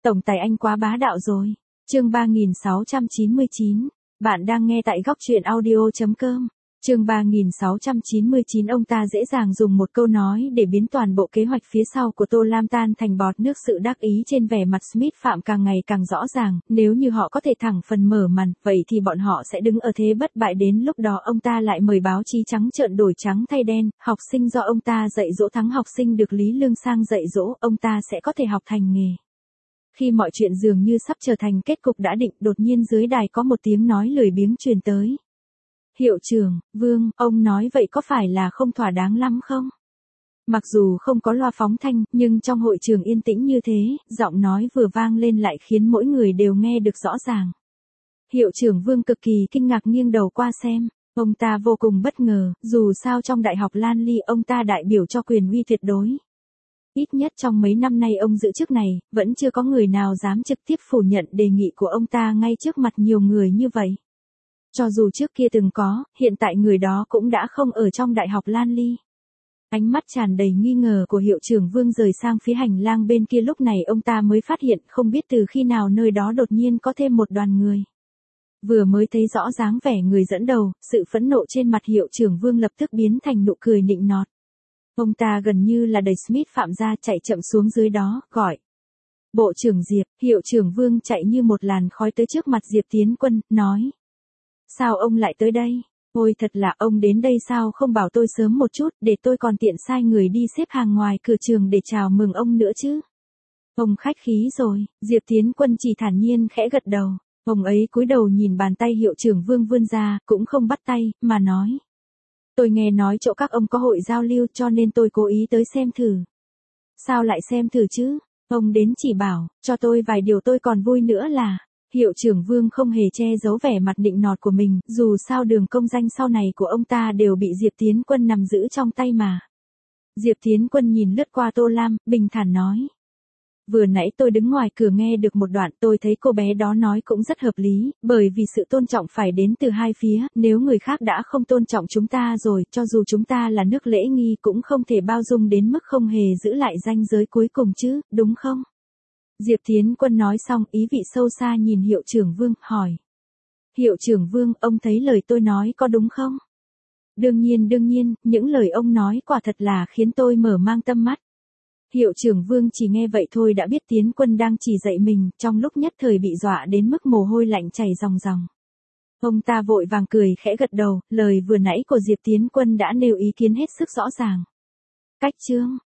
Tổng tài anh quá bá đạo rồi. Chương 3699. Bạn đang nghe tại góc truyện audio.com. Chương 3699. Ông ta dễ dàng dùng một câu nói để biến toàn bộ kế hoạch phía sau của Tô Lam tan thành bọt nước. Sự đắc ý trên vẻ mặt Smith Phạm càng ngày càng rõ ràng. Nếu như họ có thể thẳng phần mở màn, vậy thì bọn họ sẽ đứng ở thế bất bại. Đến lúc đó ông ta lại mời báo chí trắng trợn đổi trắng thay đen. Học sinh do ông ta dạy dỗ thắng học sinh được Lý Lương Sang dạy dỗ, ông ta sẽ có thể học thành nghề. Khi mọi chuyện dường như sắp trở thành kết cục đã định, đột nhiên dưới đài có một tiếng nói lười biếng truyền tới. Hiệu trưởng, Vương, ông nói vậy có phải là không thỏa đáng lắm không? Mặc dù không có loa phóng thanh, nhưng trong hội trường yên tĩnh như thế, giọng nói vừa vang lên lại khiến mỗi người đều nghe được rõ ràng. Hiệu trưởng Vương cực kỳ kinh ngạc nghiêng đầu qua xem. Ông ta vô cùng bất ngờ, dù sao trong Đại học Lan Ly ông ta đại biểu cho quyền uy tuyệt đối. Ít nhất trong mấy năm nay ông giữ chức này, vẫn chưa có người nào dám trực tiếp phủ nhận đề nghị của ông ta ngay trước mặt nhiều người như vậy. Cho dù trước kia từng có, hiện tại người đó cũng đã không ở trong Đại học Lan Ly. Ánh mắt tràn đầy nghi ngờ của hiệu trưởng Vương rời sang phía hành lang bên kia, lúc này ông ta mới phát hiện không biết từ khi nào nơi đó đột nhiên có thêm một đoàn người. Vừa mới thấy rõ dáng vẻ người dẫn đầu, sự phẫn nộ trên mặt hiệu trưởng Vương lập tức biến thành nụ cười nịnh nọt. Ông ta gần như là đẩy Smith Phạm ra, chạy chậm xuống dưới đó, gọi. Bộ trưởng Diệp. Hiệu trưởng Vương chạy như một làn khói tới trước mặt Diệp Tiến Quân, nói. Sao ông lại tới đây? Ôi thật là, ông đến đây sao không bảo tôi sớm một chút, để tôi còn tiện sai người đi xếp hàng ngoài cửa trường để chào mừng ông nữa chứ. Ông khách khí rồi, Diệp Tiến Quân chỉ thản nhiên khẽ gật đầu. Ông ấy cúi đầu nhìn bàn tay hiệu trưởng Vương vươn ra, cũng không bắt tay, mà nói. Tôi nghe nói chỗ các ông có hội giao lưu cho nên tôi cố ý tới xem thử. Sao lại xem thử chứ? Ông đến chỉ bảo, cho tôi vài điều tôi còn vui nữa là. Hiệu trưởng Vương không hề che giấu vẻ mặt nịnh nọt của mình, dù sao đường công danh sau này của ông ta đều bị Diệp Tiến Quân nắm giữ trong tay mà. Diệp Tiến Quân nhìn lướt qua Tô Lam, bình thản nói. Vừa nãy tôi đứng ngoài cửa nghe được một đoạn, tôi thấy cô bé đó nói cũng rất hợp lý, bởi vì sự tôn trọng phải đến từ hai phía, nếu người khác đã không tôn trọng chúng ta rồi, cho dù chúng ta là nước lễ nghi cũng không thể bao dung đến mức không hề giữ lại ranh giới cuối cùng chứ, đúng không? Diệp Tiến Quân nói xong, ý vị sâu xa nhìn hiệu trưởng Vương, hỏi. Hiệu trưởng Vương, ông thấy lời tôi nói có đúng không? Đương nhiên, những lời ông nói quả thật là khiến tôi mở mang tâm mắt. Hiệu trưởng Vương chỉ nghe vậy thôi đã biết Tiến Quân đang chỉ dạy mình, trong lúc nhất thời bị dọa đến mức mồ hôi lạnh chảy ròng ròng. Ông ta vội vàng cười khẽ gật đầu, lời vừa nãy của Diệp Tiến Quân đã nêu ý kiến hết sức rõ ràng. Cách chương,